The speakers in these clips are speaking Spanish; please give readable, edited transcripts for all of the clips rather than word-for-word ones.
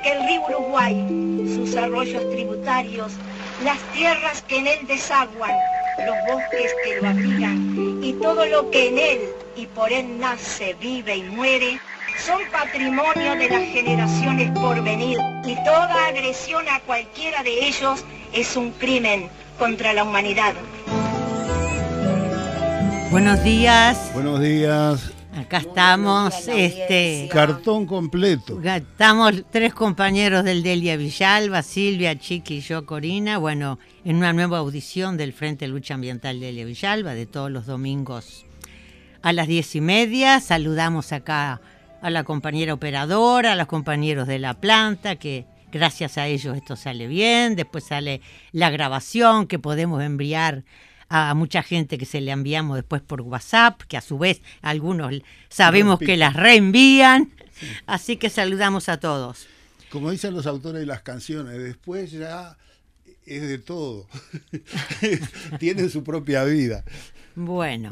que el río Uruguay, sus arroyos tributarios, las tierras que en él desaguan, los bosques que lo abrigan y todo lo que en él y por él nace, vive y muere, son patrimonio de las generaciones por venir, y toda agresión a cualquiera de ellos es un crimen contra la humanidad. Buenos días. Buenos días. Acá estamos, Cartón completo. Estamos tres compañeros del Delia Villalba, Silvia, Chiqui y yo, Corina, bueno, en una nueva audición del Frente de Lucha Ambiental Delia Villalba, de todos los domingos a las 10:30. Saludamos acá a la compañera operadora, a los compañeros de la planta, que gracias a ellos esto sale bien. Después sale la grabación que podemos enviar a mucha gente, que se le enviamos después por WhatsApp, que a su vez algunos sabemos que las reenvían. Sí. Así que saludamos a todos. Como dicen los autores de las canciones, después ya es de todo. Tienen su propia vida. Bueno,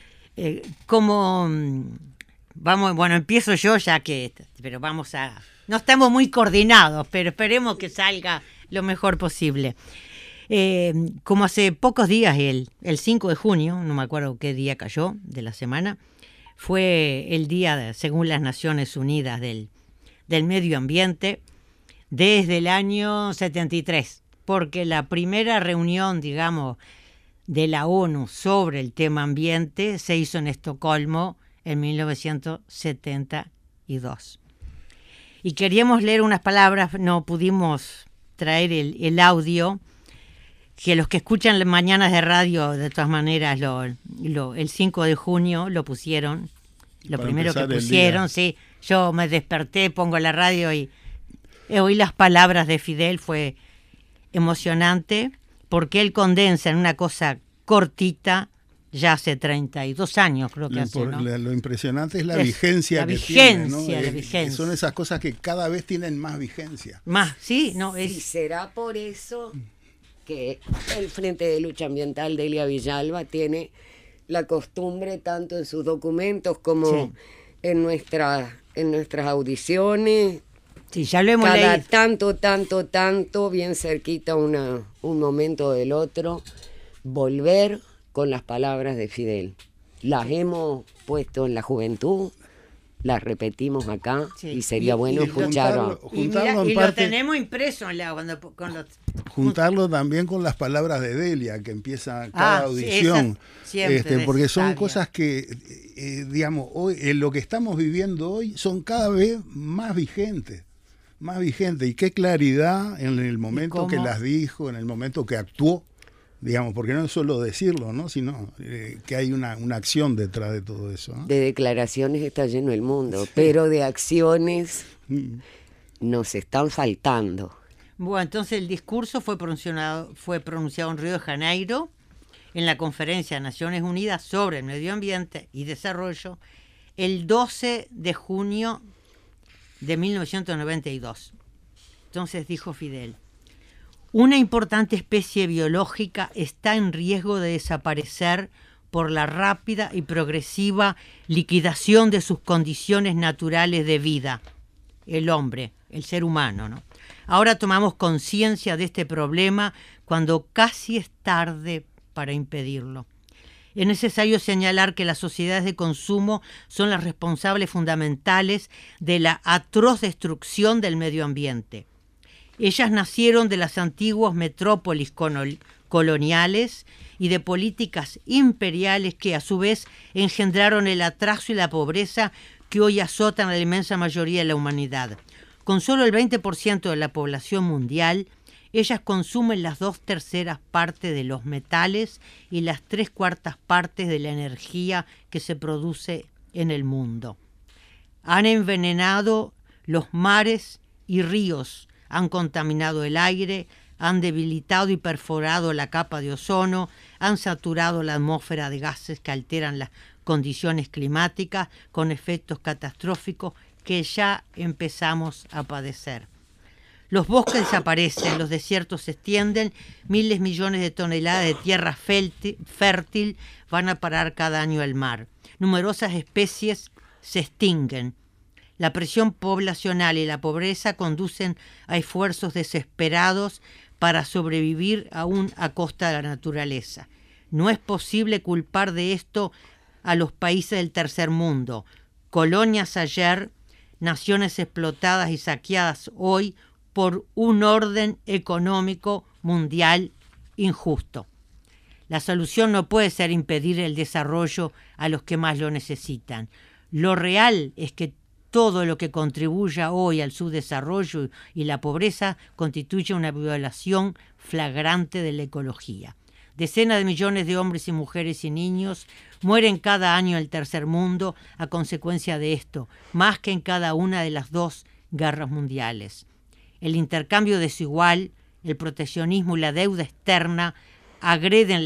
empiezo yo pero no estamos muy coordinados, pero esperemos que salga lo mejor posible. Como hace pocos días, el 5 de junio, no me acuerdo qué día cayó de la semana, fue el día, según las Naciones Unidas, del medio ambiente, desde el año 73, porque la primera reunión, digamos, de la ONU sobre el tema ambiente se hizo en Estocolmo en 1972. Y queríamos leer unas palabras, no pudimos traer el audio, que los que escuchan las mañanas de radio, de todas maneras, el 5 de junio lo pusieron, lo primero que pusieron, sí. Yo me desperté, pongo la radio y oí las palabras de Fidel, fue emocionante, porque él condensa en una cosa cortita, ya hace 32 años creo que hace, ¿no? Lo impresionante es la vigencia que tiene, ¿no? La vigencia. Son esas cosas que cada vez tienen más vigencia. Más, sí, no es. Sí, será por eso que el Frente de Lucha Ambiental Delia Villalba tiene la costumbre, tanto en sus documentos como en nuestras audiciones, sí, ya lo hemos cada leído. tanto, bien cerquita un momento del otro, volver con las palabras de Fidel. Las hemos puesto en la juventud, las repetimos acá, y sería bueno escucharlo. Y lo tenemos impreso juntarlo también con las palabras de Delia, que empieza cada audición, porque son cosas que, digamos, hoy lo que estamos viviendo hoy son cada vez más vigentes, y qué claridad en el momento que las dijo, en el momento que actuó, digamos, porque no es solo decirlo, ¿no? Sino que hay una acción detrás de todo eso, ¿no? De declaraciones está lleno el mundo, pero de acciones nos están faltando. Bueno, entonces el discurso fue pronunciado en Río de Janeiro, en la Conferencia de Naciones Unidas sobre el Medio Ambiente y Desarrollo, el 12 de junio de 1992. Entonces dijo Fidel: una importante especie biológica está en riesgo de desaparecer por la rápida y progresiva liquidación de sus condiciones naturales de vida. El hombre, el ser humano, ¿no? Ahora tomamos conciencia de este problema cuando casi es tarde para impedirlo. Es necesario señalar que las sociedades de consumo son las responsables fundamentales de la atroz destrucción del medio ambiente. Ellas nacieron de las antiguas metrópolis coloniales y de políticas imperiales que a su vez engendraron el atraso y la pobreza que hoy azotan a la inmensa mayoría de la humanidad. Con solo el 20% de la población mundial, ellas consumen las 2/3 partes de los metales y las 3/4 partes de la energía que se produce en el mundo. Han envenenado los mares y ríos, han contaminado el aire, han debilitado y perforado la capa de ozono, han saturado la atmósfera de gases que alteran las condiciones climáticas con efectos catastróficos que ya empezamos a padecer. Los bosques desaparecen, los desiertos se extienden, miles millones de toneladas de tierra fértil van a parar cada año al mar. Numerosas especies se extinguen. La presión poblacional y la pobreza conducen a esfuerzos desesperados para sobrevivir aún a costa de la naturaleza. No es posible culpar de esto a los países del tercer mundo, colonias ayer, naciones explotadas y saqueadas hoy por un orden económico mundial injusto. La solución no puede ser impedir el desarrollo a los que más lo necesitan. Lo real es que todo lo que contribuya hoy al subdesarrollo y la pobreza constituye una violación flagrante de la ecología. Decenas de millones de hombres y mujeres y niños mueren cada año en el tercer mundo a consecuencia de esto, más que en cada una de las 2 guerras mundiales. El intercambio desigual, el proteccionismo y la deuda externa agreden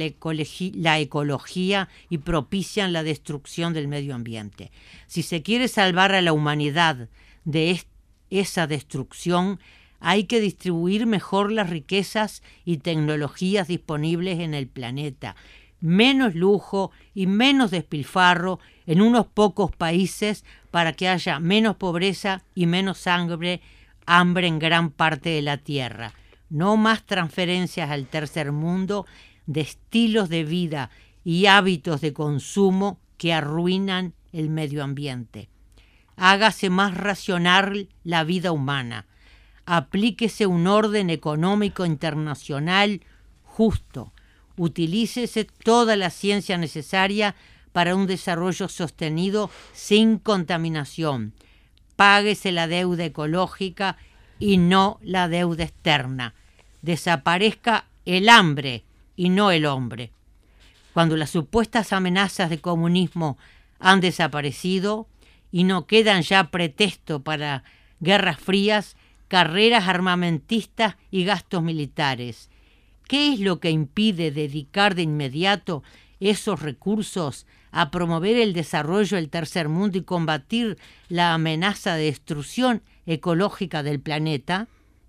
la ecología y propician la destrucción del medio ambiente. Si se quiere salvar a la humanidad de esa destrucción, hay que distribuir mejor las riquezas y tecnologías disponibles en el planeta. Menos lujo y menos despilfarro en unos pocos países para que haya menos pobreza y menos hambre en gran parte de la tierra. No más transferencias al tercer mundo de estilos de vida y hábitos de consumo que arruinan el medio ambiente. Hágase más racional la vida humana. Aplíquese un orden económico internacional justo. Utilícese toda la ciencia necesaria para un desarrollo sostenido sin contaminación. Páguese la deuda ecológica y no la deuda externa. Desaparezca el hambre y no el hombre. Cuando las supuestas amenazas de comunismo han desaparecido y no quedan ya pretexto para guerras frías, carreras armamentistas y gastos militares, ¿qué es lo que impide dedicar de inmediato esos recursos a promover el desarrollo del tercer mundo y combatir la amenaza de destrucción ecológica del planeta?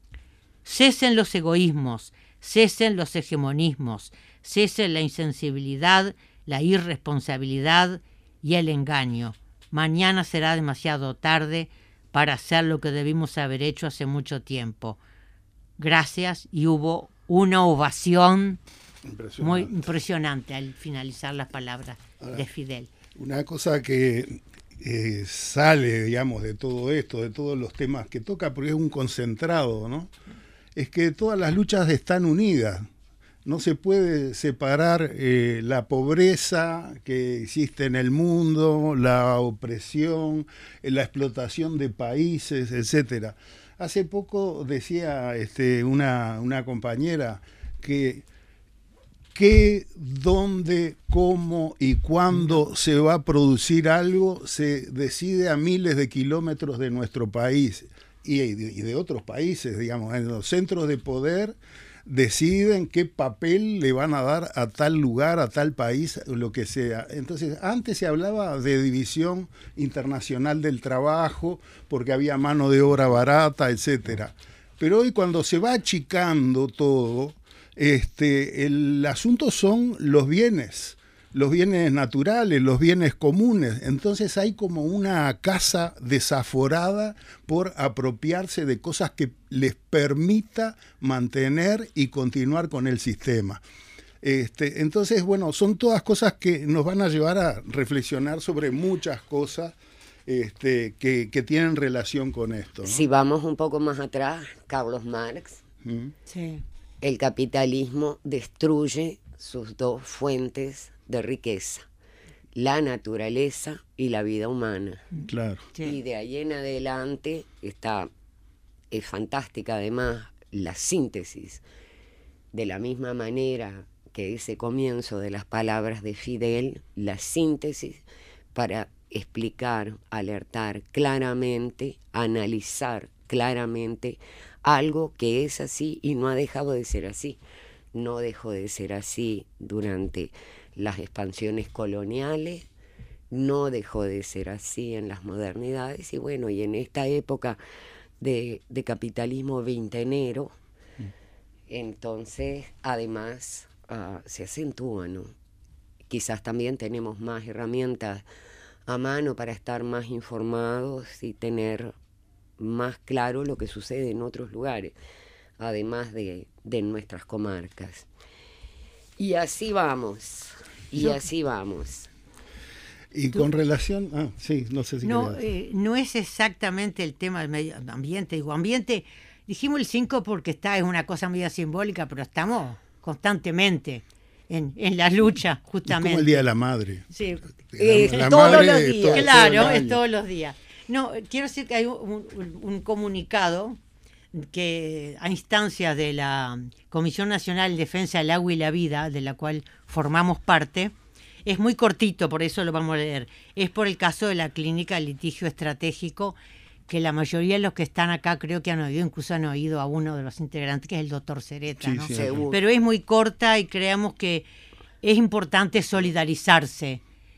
Cesen los egoísmos, cesen los hegemonismos, cesen la insensibilidad, la irresponsabilidad y el engaño. Mañana será demasiado tarde para hacer lo que debimos haber hecho hace mucho tiempo. Gracias, y hubo una ovación muy impresionante al finalizar las palabras de Fidel. Una cosa que sale, digamos, de todo esto, de todos los temas que toca, porque es un concentrado, ¿no? Es que todas las luchas están unidas. No se puede separar la pobreza que existe en el mundo, la opresión, la explotación de países, etcétera. Hace poco decía una compañera que qué, dónde, cómo y cuándo se va a producir algo se decide a miles de kilómetros de nuestro país y de otros países, digamos, en los centros de poder deciden qué papel le van a dar a tal lugar, a tal país, lo que sea. Entonces, antes se hablaba de división internacional del trabajo, porque había mano de obra barata, etcétera. Pero hoy, cuando se va achicando todo, el asunto son los bienes naturales, los bienes comunes. Entonces hay como una caza desaforada por apropiarse de cosas que les permita mantener y continuar con el sistema. Entonces, bueno, son todas cosas que nos van a llevar a reflexionar sobre muchas cosas que tienen relación con esto, ¿no? Si vamos un poco más atrás, Carlos Marx, Sí. El capitalismo destruye sus 2 fuentes de riqueza, la naturaleza y la vida humana. Claro. Sí. Y de ahí en adelante es fantástica además la síntesis, de la misma manera que ese comienzo de las palabras de Fidel, la síntesis para explicar, alertar claramente, analizar claramente algo que es así y no ha dejado de ser así. No dejó de ser así durante las expansiones coloniales, no dejó de ser así en las modernidades, y bueno, y en esta época de capitalismo veintenero, entonces además se acentúa, ¿no? Quizás también tenemos más herramientas a mano para estar más informados y tener más claro lo que sucede en otros lugares, además de nuestras comarcas. Y así vamos, así vamos. Y con relación... sí, no sé si... No es exactamente el tema del medio ambiente. Digo, ambiente, dijimos el 5 porque es una cosa medio simbólica, pero estamos constantemente en la lucha, justamente. Es como el Día de la Madre. Sí. La todos madre los días. Claro, es año. todos los días. No, quiero decir que hay un comunicado que a instancias de la Comisión Nacional de Defensa del Agua y la Vida, de la cual formamos parte, es muy cortito, por eso lo vamos a leer. Es por el caso de la clínica de litigio estratégico, que la mayoría de los que están acá creo que han oído, incluso han oído a uno de los integrantes, que es el doctor Cereta, sí, ¿no? Sí, pero es muy corta y creemos que es importante solidarizarse.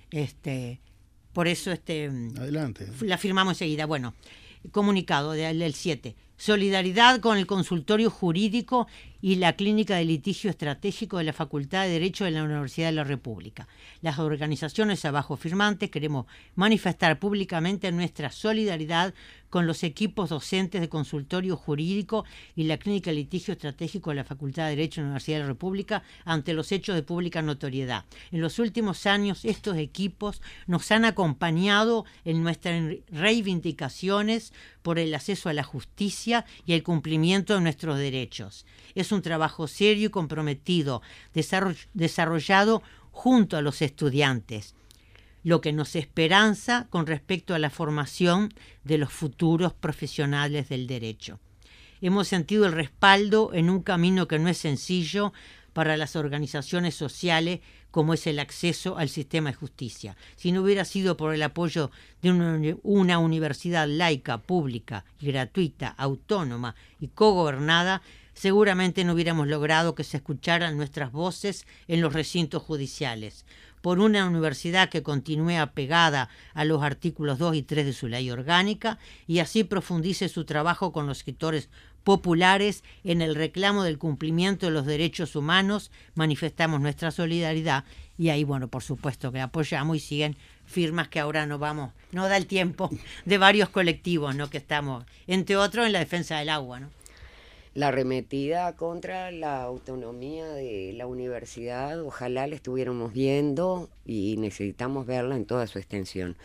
Por eso Adelante. La firmamos enseguida. Bueno, comunicado del 7. Solidaridad con el consultorio jurídico y la clínica de litigio estratégico de la Facultad de Derecho de la Universidad de la República. Las organizaciones abajo firmantes queremos manifestar públicamente nuestra solidaridad con los equipos docentes de consultorio jurídico y la clínica de litigio estratégico de la Facultad de Derecho de la Universidad de la República ante los hechos de pública notoriedad. En los últimos años estos equipos nos han acompañado en nuestras reivindicaciones por el acceso a la justicia y el cumplimiento de nuestros derechos. Es un trabajo serio y comprometido, desarrollado junto a los estudiantes, lo que nos esperanza con respecto a la formación de los futuros profesionales del derecho. Hemos sentido el respaldo en un camino que no es sencillo para las organizaciones sociales, como es el acceso al sistema de justicia. Si no hubiera sido por el apoyo de una universidad laica, pública y gratuita, autónoma y cogobernada, seguramente no hubiéramos logrado que se escucharan nuestras voces en los recintos judiciales. Por una universidad que continúe apegada a los artículos 2 y 3 de su ley orgánica y así profundice su trabajo con los sectores populares en el reclamo del cumplimiento de los derechos humanos, manifestamos nuestra solidaridad y ahí, bueno, por supuesto que apoyamos y siguen firmas que ahora no da el tiempo, de varios colectivos, ¿no? Que estamos, entre otros, en la defensa del agua, ¿no? La arremetida contra la autonomía de la universidad, ojalá la estuviéramos viendo y necesitamos verla en toda su extensión,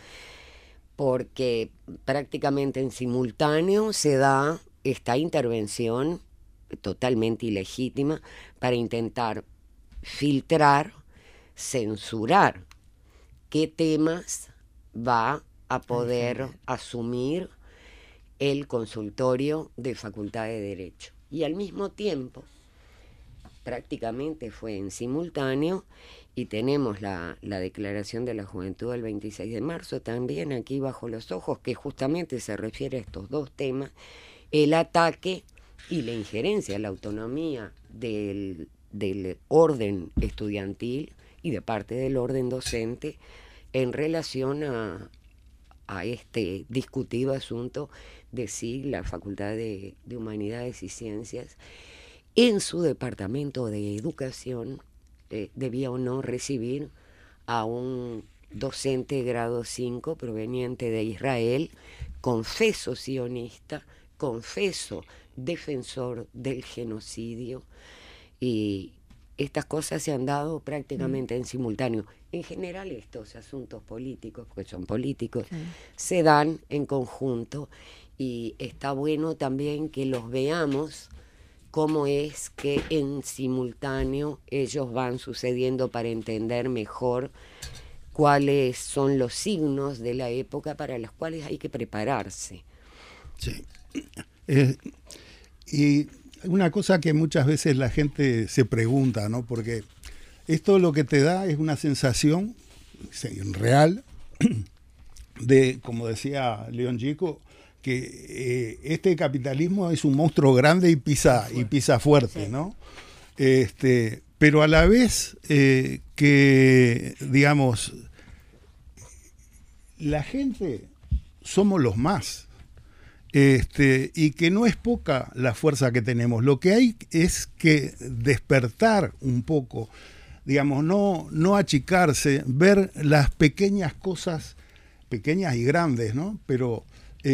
porque prácticamente en simultáneo se da esta intervención totalmente ilegítima para intentar filtrar, censurar qué temas va a poder asumir el consultorio de Facultad de Derecho. Y al mismo tiempo, prácticamente fue en simultáneo, y tenemos la Declaración de la Juventud del 26 de marzo también aquí bajo los ojos, que justamente se refiere a estos dos temas, el ataque y la injerencia a la autonomía del orden estudiantil y de parte del orden docente en relación a este discutido asunto de si la Facultad de Humanidades y Ciencias en su departamento de educación debía o no recibir a un docente de grado 5 proveniente de Israel, confeso sionista, confeso defensor del genocidio, y estas cosas se han dado prácticamente en simultáneo. En general estos asuntos políticos, porque son políticos, se dan en conjunto y está bueno también que los veamos cómo es que en simultáneo ellos van sucediendo para entender mejor cuáles son los signos de la época para los cuales hay que prepararse. Sí. Y una cosa que muchas veces la gente se pregunta, ¿no? Porque esto lo que te da es una sensación real de, como decía León Gieco, que este capitalismo es un monstruo grande y pisa fuerte, ¿no? Pero a la vez que, digamos, la gente somos los más. Y que no es poca la fuerza que tenemos. Lo que hay es que despertar un poco, digamos, no achicarse, ver las pequeñas cosas pequeñas y grandes, ¿no? Pero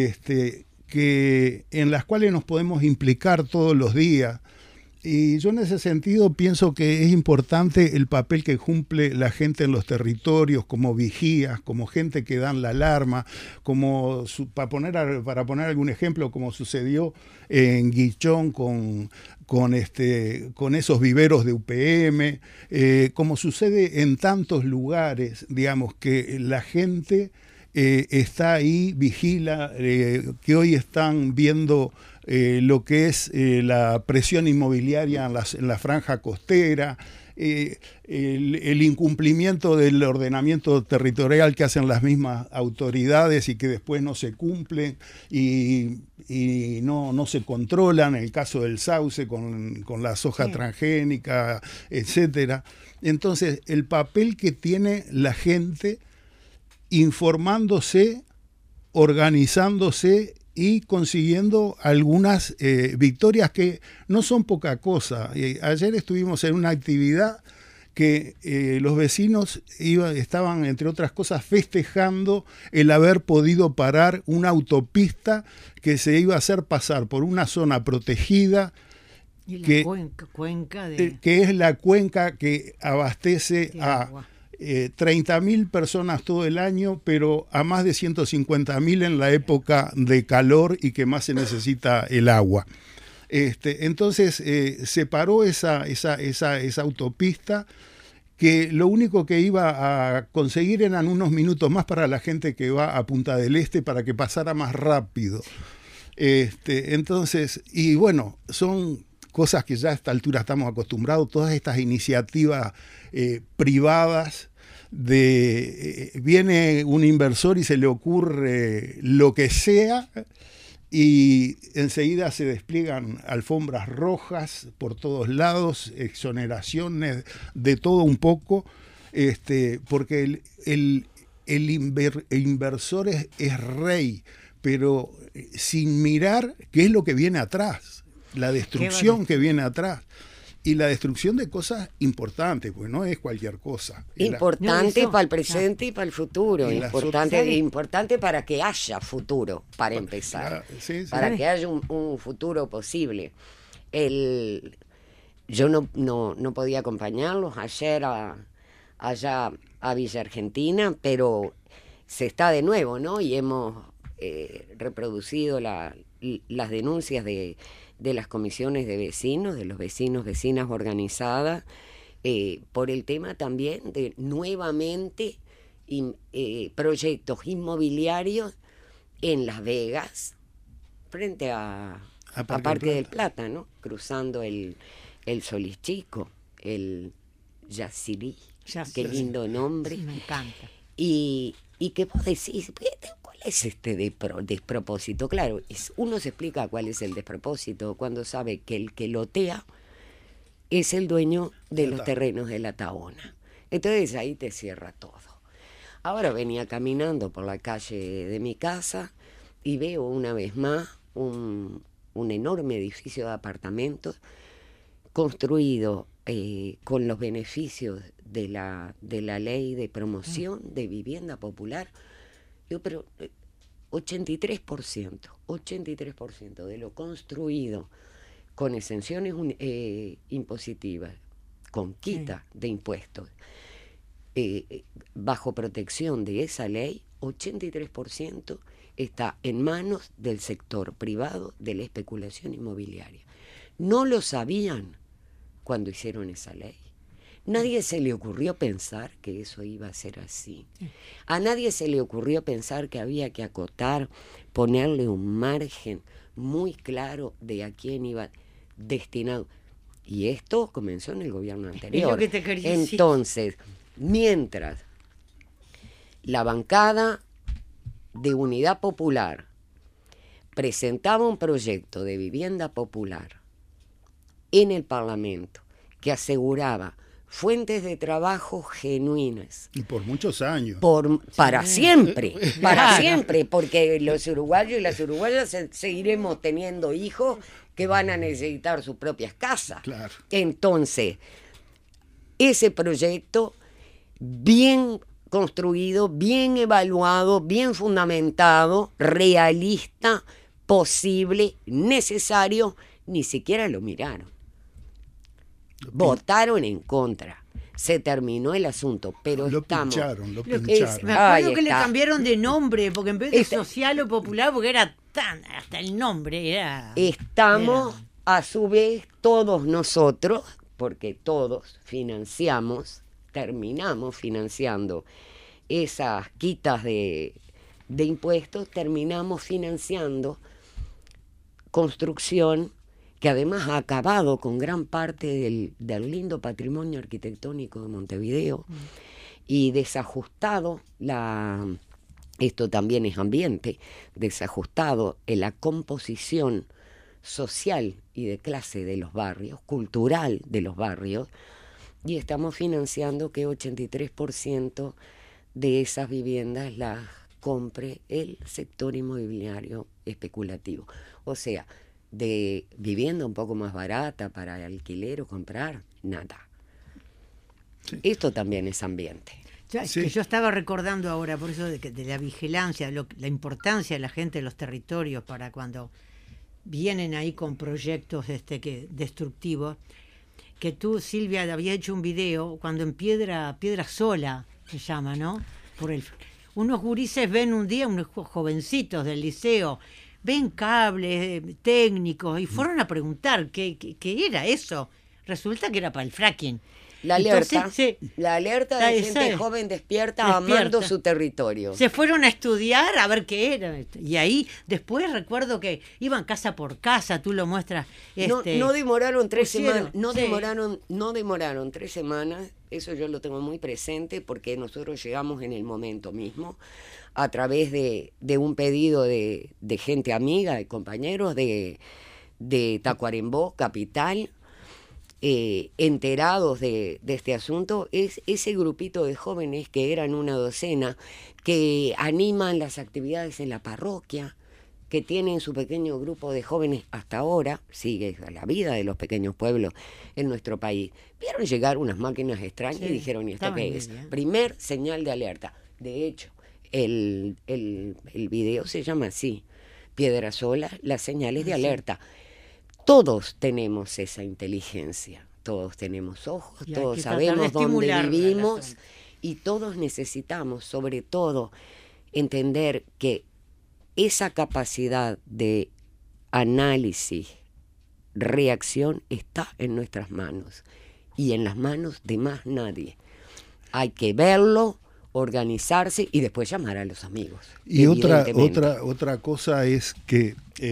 que en las cuales nos podemos implicar todos los días. Y yo en ese sentido pienso que es importante el papel que cumple la gente en los territorios como vigías, como gente que dan la alarma, como para poner algún ejemplo, como sucedió en Guichón con esos viveros de UPM, como sucede en tantos lugares, digamos, que la gente está ahí, vigila, que hoy están viendo lo que es la presión inmobiliaria en la franja costera, el incumplimiento del ordenamiento territorial que hacen las mismas autoridades y que después no se cumplen y no se controlan, en el caso del sauce con la soja transgénica, etcétera. Entonces, el papel que tiene la gente informándose, organizándose y consiguiendo algunas victorias que no son poca cosa. Ayer estuvimos en una actividad que los vecinos estaban, entre otras cosas, festejando el haber podido parar una autopista que se iba a hacer pasar por una zona protegida, y la que es la cuenca que abastece a 30.000 personas todo el año, pero a más de 150.000 en la época de calor y que más se necesita el agua. Entonces se paró esa autopista, que lo único que iba a conseguir eran unos minutos más para la gente que va a Punta del Este para que pasara más rápido. Entonces, y bueno, son cosas que ya a esta altura estamos acostumbrados, todas estas iniciativas privadas, viene un inversor y se le ocurre lo que sea y enseguida se despliegan alfombras rojas por todos lados, exoneraciones, de todo un poco, porque el inversor es rey, pero sin mirar qué es lo que viene atrás, la destrucción que viene atrás. Y la destrucción de cosas importantes, porque no es cualquier cosa. Importante para el presente y para el futuro. Importante para que haya futuro, para empezar. Para que haya un futuro posible. Yo no podía acompañarlos ayer allá a Villa Argentina, pero se está de nuevo, ¿no? Y hemos reproducido las denuncias de las comisiones de vecinos, de los vecinas organizadas, por el tema también de nuevamente proyectos inmobiliarios en Las Vegas, frente a Parque del Plata, ¿no? Cruzando el Solís Chico, el Yacyretí, qué lindo nombre. Sí, me encanta. Y que vos decís, ¿cuál es este despropósito? Claro, uno se explica cuál es el despropósito cuando sabe que el que lotea es el dueño de los terrenos de la Tahona. Entonces ahí te cierra todo. Ahora venía caminando por la calle de mi casa y veo una vez más un enorme edificio de apartamentos construido con los beneficios de la ley de promoción de vivienda popular. Yo, pero 83% de lo construido con exenciones impositivas, con quita de impuestos, bajo protección de esa ley, 83% está en manos del sector privado de la especulación inmobiliaria. No lo sabían cuando hicieron esa ley. Nadie se le ocurrió pensar que eso iba a ser así. A nadie se le ocurrió pensar que había que acotar, ponerle un margen muy claro de a quién iba destinado. Y esto comenzó en el gobierno anterior. Es lo que te quería decir. Entonces, mientras la bancada de Unidad Popular presentaba un proyecto de vivienda popular en el Parlamento que aseguraba fuentes de trabajo genuinas. Y por muchos años. Para siempre, porque los uruguayos y las uruguayas seguiremos teniendo hijos que van a necesitar sus propias casas. Claro. Entonces, ese proyecto bien construido, bien evaluado, bien fundamentado, realista, posible, necesario, ni siquiera lo miraron. Votaron en contra. Se terminó el asunto, pero lo estamos... pincharon. Me acuerdo que le cambiaron de nombre, porque en vez de social o popular, porque era hasta el nombre era... Estamos, a su vez, todos nosotros, porque todos terminamos financiando esas quitas de impuestos, terminamos financiando construcción que además ha acabado con gran parte del lindo patrimonio arquitectónico de Montevideo y desajustado esto también es ambiente, desajustado en la composición social y de clase de los barrios, cultural de los barrios, y estamos financiando que 83% de esas viviendas las compre el sector inmobiliario especulativo. O sea, de vivienda un poco más barata para alquiler o comprar, nada. Sí. Esto también es ambiente. Sí. Que yo estaba recordando ahora, por eso de la vigilancia, la importancia de la gente de los territorios para cuando vienen ahí con proyectos destructivos, que tú, Silvia, habías hecho un video cuando en Piedra Sola se llama, ¿no? Unos gurises ven un día, unos jovencitos del liceo, ven cables técnicos y fueron a preguntar qué era eso. Resulta que era para el fracking. La alerta de gente joven despierta amando su territorio. Se fueron a estudiar a ver qué era. Y ahí después recuerdo que iban casa por casa, tú lo muestras. No demoraron 3 semanas. No demoraron 3 semanas. Eso yo lo tengo muy presente porque nosotros llegamos en el momento mismo a través de un pedido de gente amiga, de compañeros de Tacuarembó, capital, enterados de este asunto. Es ese grupito de jóvenes que eran una docena, que animan las actividades en la parroquia, que tienen su pequeño grupo de jóvenes hasta ahora, sigue la vida de los pequeños pueblos en nuestro país. Vieron llegar unas máquinas extrañas y dijeron, ¿y esto qué es? Primer señal de alerta. De hecho, el video se llama así, Piedra Sola, las señales de alerta. Todos tenemos esa inteligencia, todos tenemos ojos, todos sabemos dónde vivimos y todos necesitamos, sobre todo, entender que esa capacidad de análisis, reacción está en nuestras manos y en las manos de más nadie. Hay que verlo, organizarse y después llamar a los amigos. Y otra cosa es que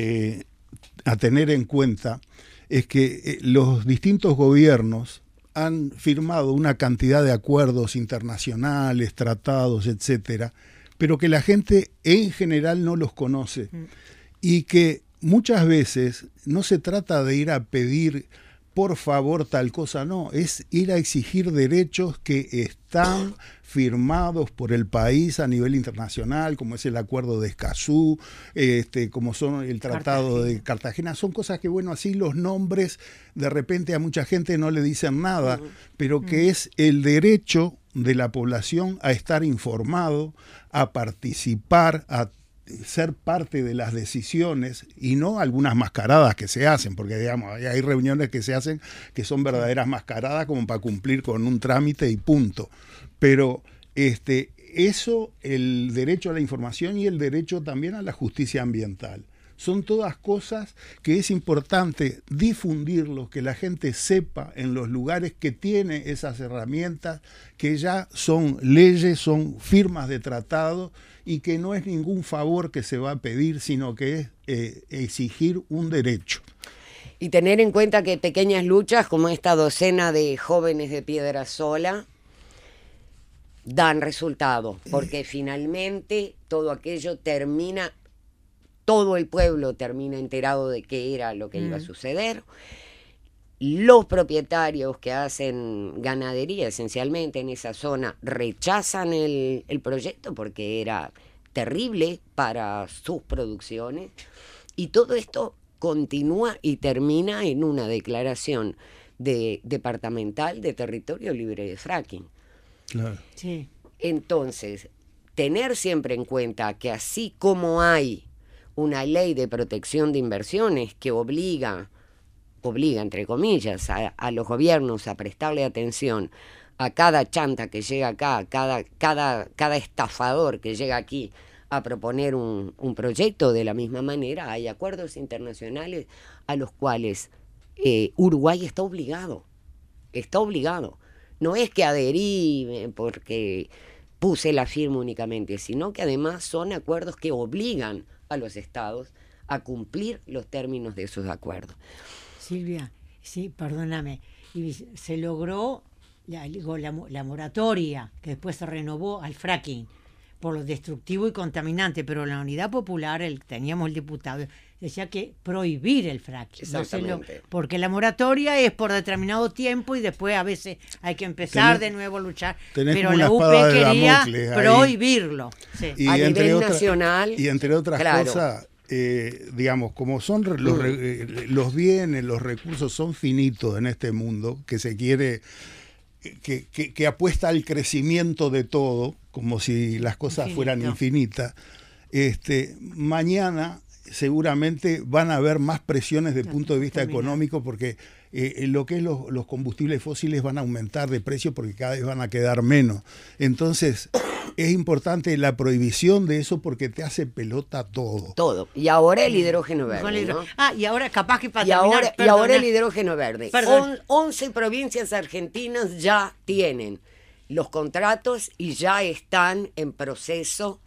a tener en cuenta es que los distintos gobiernos han firmado una cantidad de acuerdos internacionales, tratados, etcétera, pero que la gente en general no los conoce y que muchas veces no se trata de ir a pedir por favor tal cosa, no, es ir a exigir derechos que están firmados por el país a nivel internacional, como es el acuerdo de Escazú, como son el tratado de Cartagena. Son cosas que, bueno, así los nombres de repente a mucha gente no le dicen nada, pero que es el derecho de la población a estar informado, a participar, a ser parte de las decisiones y no algunas mascaradas que se hacen, porque digamos hay reuniones que se hacen que son verdaderas mascaradas como para cumplir con un trámite y punto. Pero eso, el derecho a la información y el derecho también a la justicia ambiental, son todas cosas que es importante difundirlos, que la gente sepa en los lugares que tiene esas herramientas, que ya son leyes, son firmas de tratado y que no es ningún favor que se va a pedir, sino que es exigir un derecho. Y tener en cuenta que pequeñas luchas como esta docena de jóvenes de Piedra Sola dan resultado, porque finalmente todo aquello termina, todo el pueblo termina enterado de qué era lo que iba a suceder. Los propietarios que hacen ganadería esencialmente en esa zona rechazan el proyecto porque era terrible para sus producciones, y todo esto continúa y termina en una declaración departamental de territorio libre de fracking. Claro. Sí. Entonces, tener siempre en cuenta que así como hay una ley de protección de inversiones que obliga entre comillas, a los gobiernos a prestarle atención a cada chanta que llega acá, cada estafador que llega aquí a proponer un proyecto, de la misma manera hay acuerdos internacionales a los cuales Uruguay está obligado. No es que adherí porque puse la firma únicamente, sino que además son acuerdos que obligan a los estados a cumplir los términos de esos acuerdos. Silvia, sí, perdóname, y se logró la moratoria, que después se renovó al fracking, por lo destructivo y contaminante, pero la Unidad Popular, teníamos el diputado, decía que prohibir el fracking. Porque la moratoria es por determinado tiempo y después a veces hay que empezar de nuevo a luchar. Pero la UP quería prohibirlo. Sí. Y a nivel nacional. Y entre otras cosas, digamos, como son los bienes, los recursos son finitos en este mundo, que se quiere, que apuesta al crecimiento de todo, como si las cosas fueran infinitas, mañana seguramente van a haber más presiones desde el punto de vista económico, porque lo que es los combustibles fósiles van a aumentar de precio porque cada vez van a quedar menos. Entonces, es importante la prohibición de eso porque te hace pelota todo. Todo. Y ahora el hidrógeno verde, ¿no? Y ahora capaz que para terminar... Y ahora el hidrógeno verde. 11 provincias argentinas ya tienen los contratos y ya están en proceso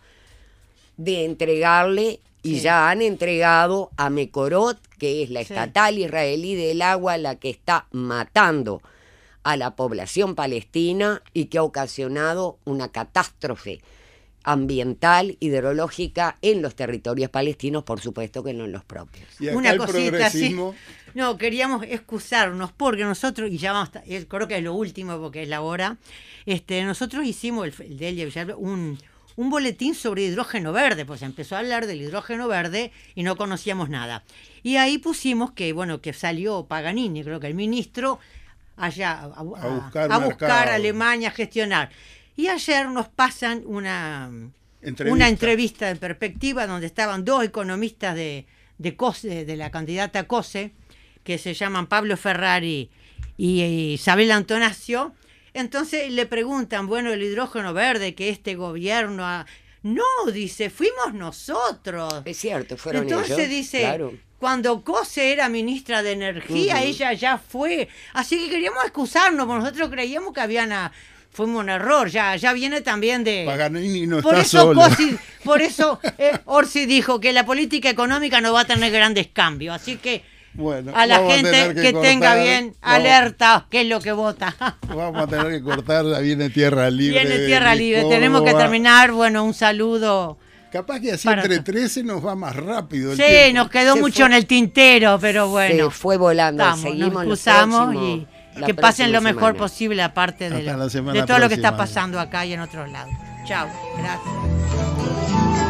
de entregarle y ya han entregado a Mekorot, que es la estatal israelí del agua, la que está matando a la población palestina y que ha ocasionado una catástrofe ambiental, hidrológica en los territorios palestinos, por supuesto que no en los propios. Y acá una cosita así. No, queríamos excusarnos porque nosotros, y ya vamos, creo que es lo último porque es la hora, nosotros hicimos el Delia Villalba un boletín sobre hidrógeno verde, pues empezó a hablar del hidrógeno verde y no conocíamos nada. Y ahí pusimos que salió Paganini, creo que el ministro, allá a buscar a Alemania, a gestionar. Y ayer nos pasan una entrevista de Perspectiva donde estaban dos economistas de la candidata COSE, que se llaman Pablo Ferrari y Isabel Antonaccio. Entonces le preguntan, bueno, el hidrógeno verde que este gobierno no, dice, fuimos nosotros. Es cierto, fueron Entonces ellos. Dice, claro. Cuando COSE era ministra de Energía, ella ya fue. Así que queríamos excusarnos, porque nosotros creíamos que fuimos un error, ya viene también de... Paganini no está solo. Por eso Orsi dijo que la política económica no va a tener grandes cambios, así que... Bueno, a la gente que tenga bien alerta qué es lo que vota. Vamos a tener que cortar, viene Tierra Libre. Viene Tierra Libre, tenemos que terminar, un saludo. Capaz que así entre 13 nos va más rápido. Sí, nos quedó mucho en el tintero, pero bueno. Se fue volando, seguimos, nos excusamos y que pasen lo mejor posible, aparte de todo lo que está pasando acá y en otros lados. Chao, gracias.